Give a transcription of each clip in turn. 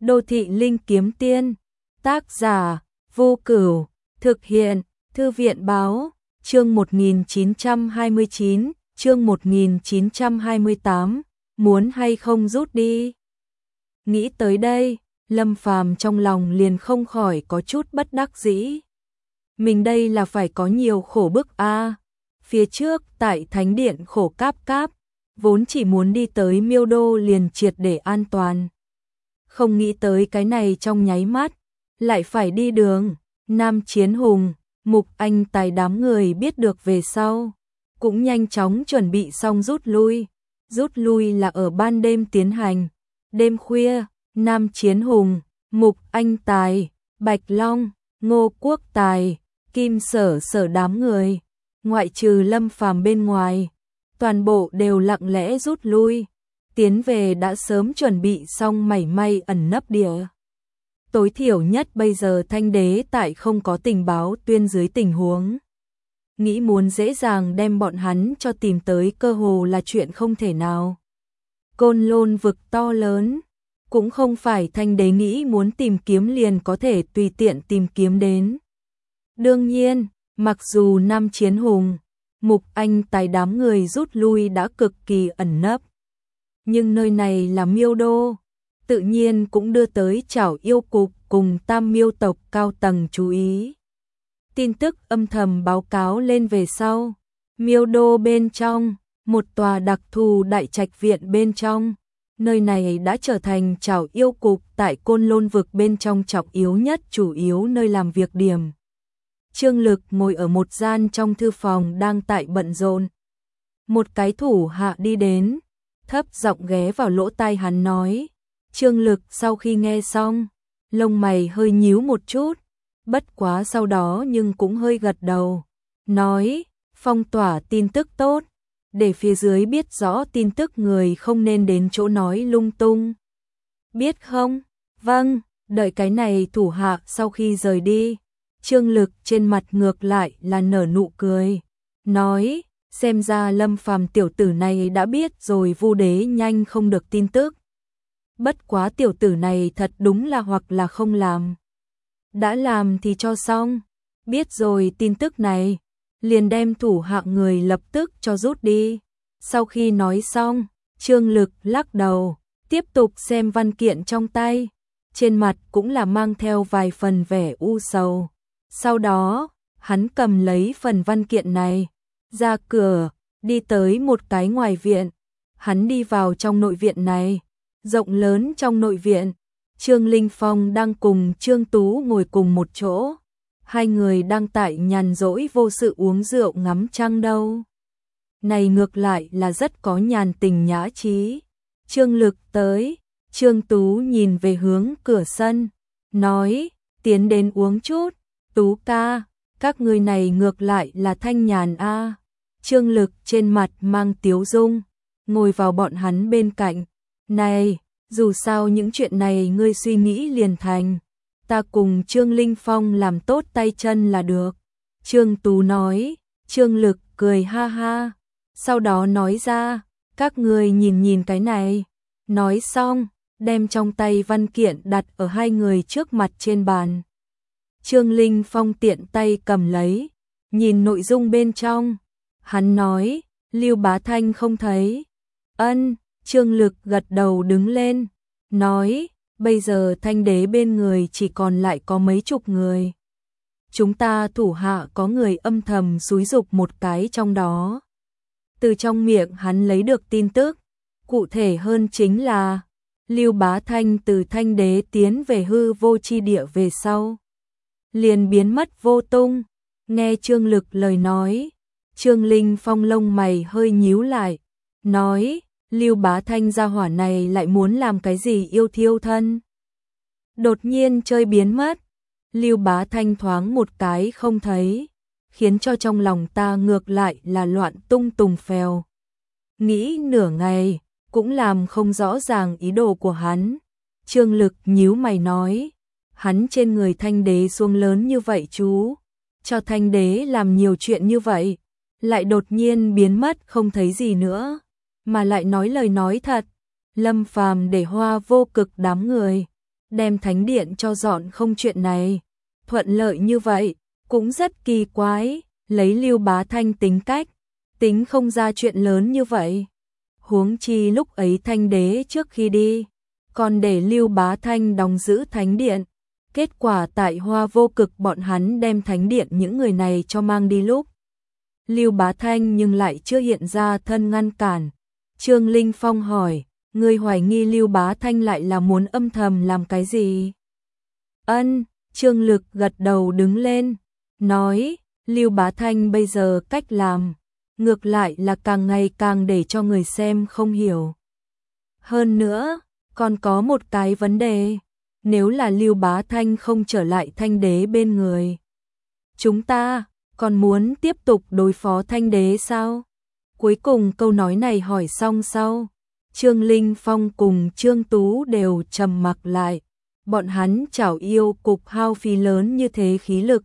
Đô thị linh kiếm tiên, tác giả, Vô Cửu, thực hiện, Thư viện báo, chương 1929, chương 1928, muốn hay không rút đi. Nghĩ tới đây, Lâm Phàm trong lòng liền không khỏi có chút bất đắc dĩ. Mình đây là phải có nhiều khổ bức a. Phía trước tại Thánh Điện khổ cáp cáp, vốn chỉ muốn đi tới Miêu Đô liền triệt để an toàn. Không nghĩ tới cái này trong nháy mắt, lại phải đi đường. Nam Chiến Hùng, Mục Anh Tài đám người biết được về sau, cũng nhanh chóng chuẩn bị xong rút lui. Rút lui là ở ban đêm tiến hành. Đêm khuya, Nam Chiến Hùng, Mục Anh Tài, Bạch Long, Ngô Quốc Tài, Kim Sở Sở đám người, ngoại trừ Lâm Phàm bên ngoài, toàn bộ đều lặng lẽ rút lui, tiến về đã sớm chuẩn bị xong mảy may ẩn nấp địa. Tối thiểu nhất bây giờ Thanh Đế tại không có tình báo tuyên dưới tình huống, nghĩ muốn dễ dàng đem bọn hắn cho tìm tới cơ hồ là chuyện không thể nào. Côn Lôn vực to lớn, cũng không phải Thanh Đế nghĩ muốn tìm kiếm liền có thể tùy tiện tìm kiếm đến. Đương nhiên, mặc dù Nam Chiến Hùng, Mục Anh Tài đám người rút lui đã cực kỳ ẩn nấp, nhưng nơi này là Miêu Đô, tự nhiên cũng đưa tới Trảo Yêu Cục cùng Tam Miêu tộc cao tầng chú ý. Tin tức âm thầm báo cáo lên về sau, Miêu Đô bên trong, một tòa đặc thù đại trạch viện bên trong, nơi này đã trở thành Trảo Yêu Cục tại Côn Lôn vực bên trong trọng yếu nhất chủ yếu nơi làm việc điểm. Trương Lực ngồi ở một gian trong thư phòng đang tại bận rộn. Một cái thủ hạ đi đến, thấp giọng ghé vào lỗ tai hắn nói. Trương Lực sau khi nghe xong, lông mày hơi nhíu một chút, bất quá sau đó nhưng cũng hơi gật đầu, nói, phong tỏa tin tức tốt, để phía dưới biết rõ tin tức người không nên đến chỗ nói lung tung. Biết không? Vâng, đợi cái này thủ hạ sau khi rời đi, Trương Lực trên mặt ngược lại là nở nụ cười, nói, xem ra Lâm Phàm tiểu tử này đã biết rồi Vu Đế nhanh không được tin tức. Bất quá tiểu tử này thật đúng là hoặc là không làm. Đã làm thì cho xong, biết rồi tin tức này, liền đem thủ hạ người lập tức cho rút đi. Sau khi nói xong, Trương Lực lắc đầu, tiếp tục xem văn kiện trong tay, trên mặt cũng là mang theo vài phần vẻ u sầu. Sau đó, hắn cầm lấy phần văn kiện này, ra cửa, đi tới một cái ngoài viện. Hắn đi vào trong nội viện này, rộng lớn trong nội viện, Trương Linh Phong đang cùng Trương Tú ngồi cùng một chỗ. Hai người đang tại nhàn rỗi vô sự uống rượu ngắm trăng đâu. Này ngược lại là rất có nhàn tình nhã trí. Trương Lực tới, Trương Tú nhìn về hướng cửa sân, nói, tiến đến uống chút. Tú ca, các người này ngược lại là thanh nhàn a. Trương Lực trên mặt mang tiếu dung, ngồi vào bọn hắn bên cạnh. Này, dù sao những chuyện này ngươi suy nghĩ liền thành, ta cùng Trương Linh Phong làm tốt tay chân là được. Trương Tú nói, Trương Lực cười ha ha, sau đó nói ra, các ngươi nhìn nhìn cái này. Nói xong, đem trong tay văn kiện đặt ở hai người trước mặt trên bàn. Trương Linh Phong tiện tay cầm lấy, nhìn nội dung bên trong. Hắn nói, Lưu Bá Thanh không thấy. Ân, Trương Lực gật đầu đứng lên, nói, bây giờ Thanh Đế bên người chỉ còn lại có mấy chục người. Chúng ta thủ hạ có người âm thầm xúi giục một cái trong đó. Từ trong miệng hắn lấy được tin tức, cụ thể hơn chính là, Lưu Bá Thanh từ Thanh Đế tiến về hư vô chi địa về sau, liền biến mất vô tung. Nghe Trương Lực lời nói, Trương Linh Phong lông mày hơi nhíu lại, nói, Lưu Bá Thanh gia hỏa này lại muốn làm cái gì yêu thiêu thân. Đột nhiên chơi biến mất, Lưu Bá Thanh thoáng một cái không thấy, khiến cho trong lòng ta ngược lại là loạn tung tùng phèo. Nghĩ nửa ngày, cũng làm không rõ ràng ý đồ của hắn. Trương Lực nhíu mày nói, hắn trên người Thanh Đế xuống lớn như vậy chú, cho Thanh Đế làm nhiều chuyện như vậy, lại đột nhiên biến mất không thấy gì nữa, mà lại nói lời nói thật. Lâm Phàm để Hoa Vô Cực đám người đem thánh điện cho dọn không chuyện này. Thuận lợi như vậy, cũng rất kỳ quái, lấy Lưu Bá Thanh tính cách, tính không ra chuyện lớn như vậy. Huống chi lúc ấy Thanh đế trước khi đi, còn để Lưu Bá Thanh đóng giữ thánh điện. Kết quả tại Hoa Vô Cực bọn hắn đem thánh điện những người này cho mang đi lúc. Lưu Bá Thanh nhưng lại chưa hiện ra thân ngăn cản. Trương Linh Phong hỏi, người hoài nghi Lưu Bá Thanh lại là muốn âm thầm làm cái gì? Ân, Trương Lực gật đầu đứng lên, nói, Lưu Bá Thanh bây giờ cách làm, ngược lại là càng ngày càng để cho người xem không hiểu. Hơn nữa, còn có một cái vấn đề, nếu là Lưu Bá Thanh không trở lại Thanh đế bên người, chúng ta còn muốn tiếp tục đối phó Thanh đế sao? Cuối cùng câu nói này hỏi xong sau, Trương Linh Phong cùng Trương Tú đều trầm mặc lại. Bọn hắn chảo yêu cục hao phí lớn như thế khí lực,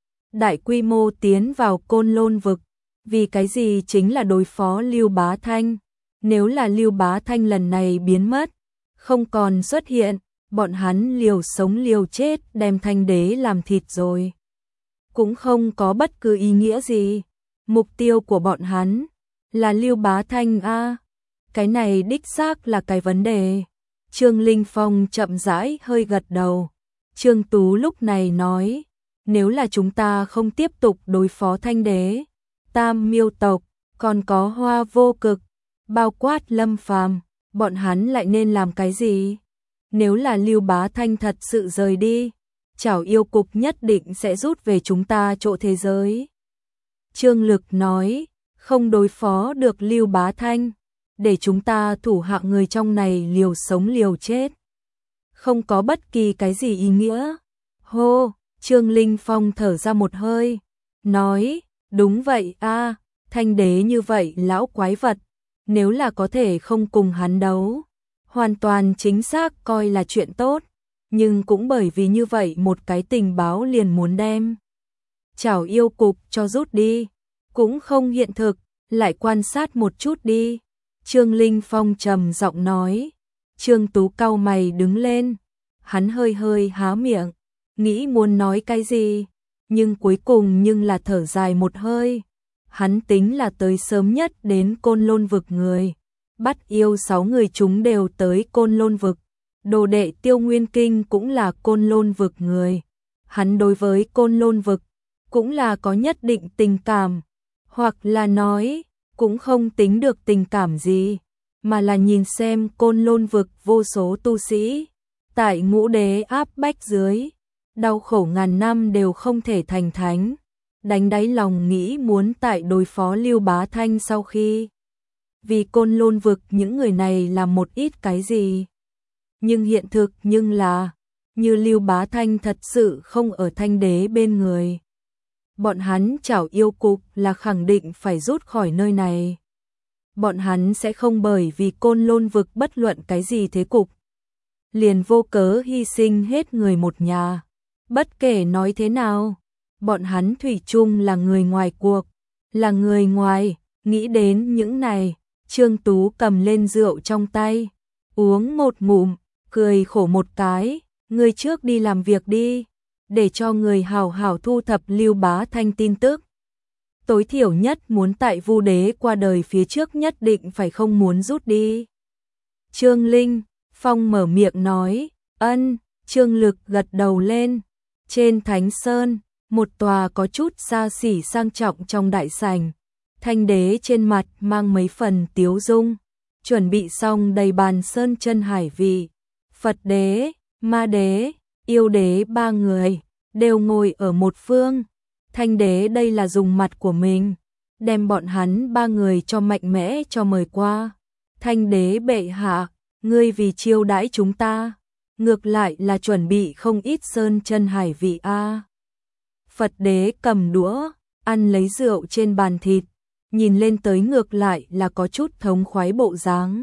đại quy mô tiến vào Côn Lôn vực, vì cái gì chính là đối phó Lưu Bá Thanh. Nếu là Lưu Bá Thanh lần này biến mất, không còn xuất hiện, bọn hắn liều sống liều chết đem Thanh đế làm thịt rồi. Cũng không có bất cứ ý nghĩa gì. Mục tiêu của bọn hắn là Lưu Bá Thanh a. Cái này đích xác là cái vấn đề. Trương Linh Phong chậm rãi hơi gật đầu. Trương Tú lúc này nói, nếu là chúng ta không tiếp tục đối phó Thanh đế, Tam Miêu tộc, còn có Hoa Vô Cực, bao quát Lâm Phàm, bọn hắn lại nên làm cái gì? Nếu là Lưu Bá Thanh thật sự rời đi, chảo yêu cục nhất định sẽ rút về chúng ta chỗ thế giới. Trương Lực nói, không đối phó được Lưu Bá Thanh, để chúng ta thủ hạ người trong này liều sống liều chết. Không có bất kỳ cái gì ý nghĩa. Hô, Trương Linh Phong thở ra một hơi, nói, đúng vậy a, Thanh đế như vậy lão quái vật, nếu là có thể không cùng hắn đấu, hoàn toàn chính xác coi là chuyện tốt, nhưng cũng bởi vì như vậy một cái tình báo liền muốn đem chảo yêu cục cho rút đi, cũng không hiện thực, lại quan sát một chút đi. Trương Linh Phong trầm giọng nói. Trương Tú cau mày đứng lên, hắn hơi hơi há miệng, nghĩ muốn nói cái gì, nhưng cuối cùng nhưng là thở dài một hơi. Hắn tính là tới sớm nhất đến Côn Lôn vực người, bắt yêu 6 người chúng đều tới Côn Lôn vực, đồ đệ Tiêu Nguyên Kinh cũng là Côn Lôn vực người. Hắn đối với Côn Lôn vực cũng là có nhất định tình cảm, hoặc là nói cũng không tính được tình cảm gì, mà là nhìn xem Côn Lôn vực vô số tu sĩ tại ngũ đế áp bách dưới, đau khổ ngàn năm đều không thể thành thánh, đánh đáy lòng nghĩ muốn tại đối phó Lưu Bá Thanh sau khi vì Côn Lôn vực những người này làm một ít cái gì. Nhưng hiện thực nhưng là, như Lưu Bá Thanh thật sự không ở Thanh đế bên người, bọn hắn chảo yêu cục là khẳng định phải rút khỏi nơi này. Bọn hắn sẽ không bởi vì Côn Lôn vực bất luận cái gì thế cục, liền vô cớ hy sinh hết người một nhà. Bất kể nói thế nào, bọn hắn thủy chung là người ngoài cuộc, là người ngoài. Nghĩ đến những này, Trương Tú cầm lên rượu trong tay, uống một ngụm, cười khổ một cái, người trước đi làm việc đi, để cho người hảo hảo thu thập Lưu Bá Thanh tin tức. Tối thiểu nhất muốn tại Vu đế qua đời phía trước nhất định phải không muốn rút đi. Trương Linh Phong mở miệng nói, ân. Trương Lực gật đầu lên. Trên Thánh Sơn, một tòa có chút xa xỉ sang trọng trong đại sảnh, Thanh đế trên mặt mang mấy phần tiếu dung, chuẩn bị xong đầy bàn sơn chân hải vị. Phật đế, Ma đế, Yêu đế ba người đều ngồi ở một phương. Thanh đế đây là dùng mặt của mình đem bọn hắn ba người cho mạnh mẽ cho mời qua. Thanh đế bệ hạ, ngươi vì chiêu đãi chúng ta, ngược lại là chuẩn bị không ít sơn chân hải vị a. Phật đế cầm đũa, ăn lấy rượu trên bàn thịt, nhìn lên tới ngược lại là có chút thống khoái bộ dáng.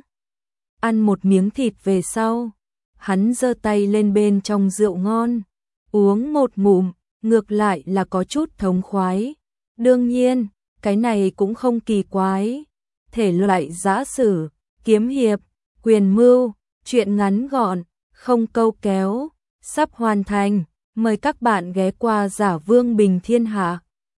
Ăn một miếng thịt về sau, hắn giơ tay lên bên trong rượu ngon, uống một ngụm, ngược lại là có chút thống khoái. Đương nhiên, cái này cũng không kỳ quái. Thể loại giã sử, kiếm hiệp, quyền mưu, chuyện ngắn gọn, không câu kéo, sắp hoàn thành. Mời các bạn ghé qua Giả Vương Bình Thiên Hạ.